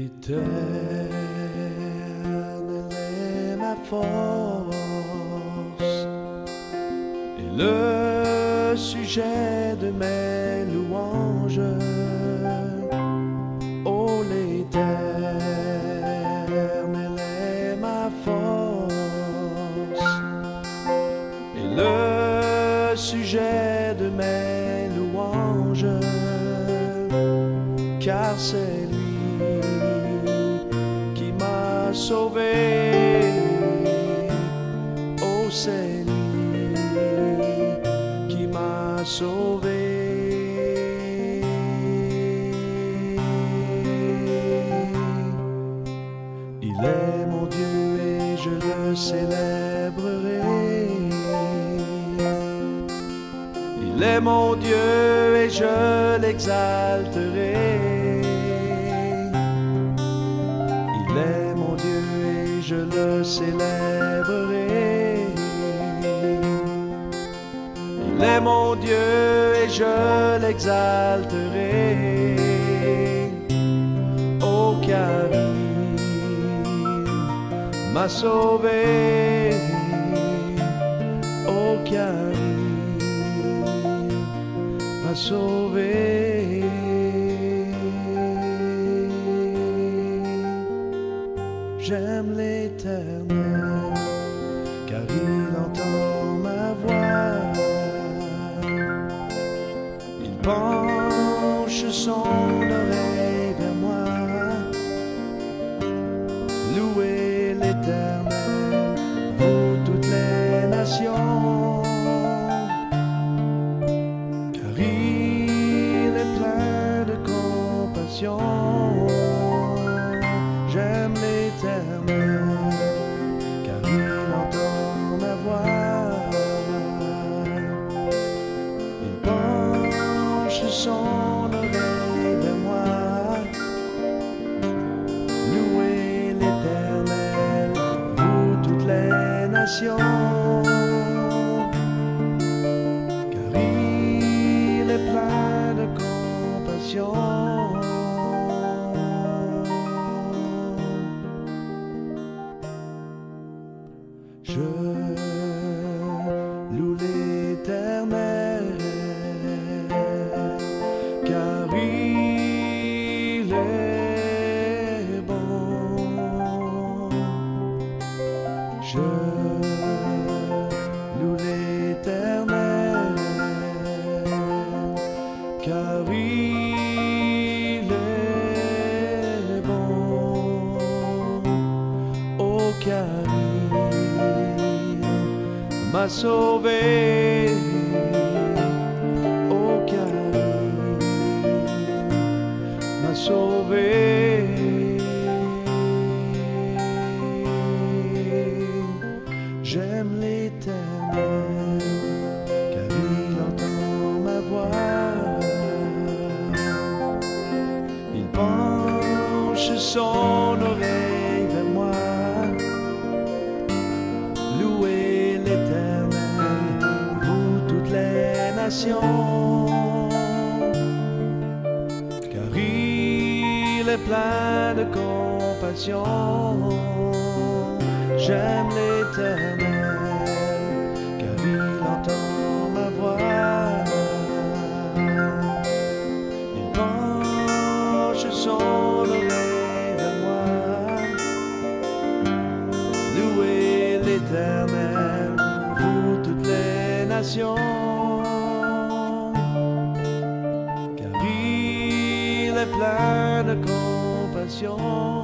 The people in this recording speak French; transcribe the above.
L'Éternel est ma force et le sujet de mes louanges. Oh, l'Éternel est ma force et le sujet de mes louanges, car c'est lui qui m'a sauvé. Oh, c'est lui qui m'a sauvé. Il est mon Dieu et je le célébrerai. Il est mon Dieu et je l'exalterai. Il est mon Dieu et je le célébrerai. Il est mon Dieu et je l'exalterai. Oh, car il m'a sauvé. Oh, car il m'a sauvé. J'aime l'Éternel, car il entend ma voix. Il penche son oreille vers moi. Louez l'Éternel, vous toutes les nations, car il est plein de compassion. J'aime l'Éternel, car il entend ma voix. Il penche son oreille vers moi. Louez l'Éternel, vous toutes les nations, car il est plein de compassion. Je loue l'Éternel, car il est bon. Je loue l'Éternel, car il est bon. Oh, car m'a sauvé. Oh, car il m'a sauvé. J'aime l'Éternel, car il entend ma voix. Il penche son oreille vers moi. Louez l'Éternel, vous toutes les nations, car il est plein de compassion. J'aime l'Éternel, car il entend ma voix. Il penche son oreille vers moi. Louez l'Éternel, vous toutes les nations, car il est plein de compassion.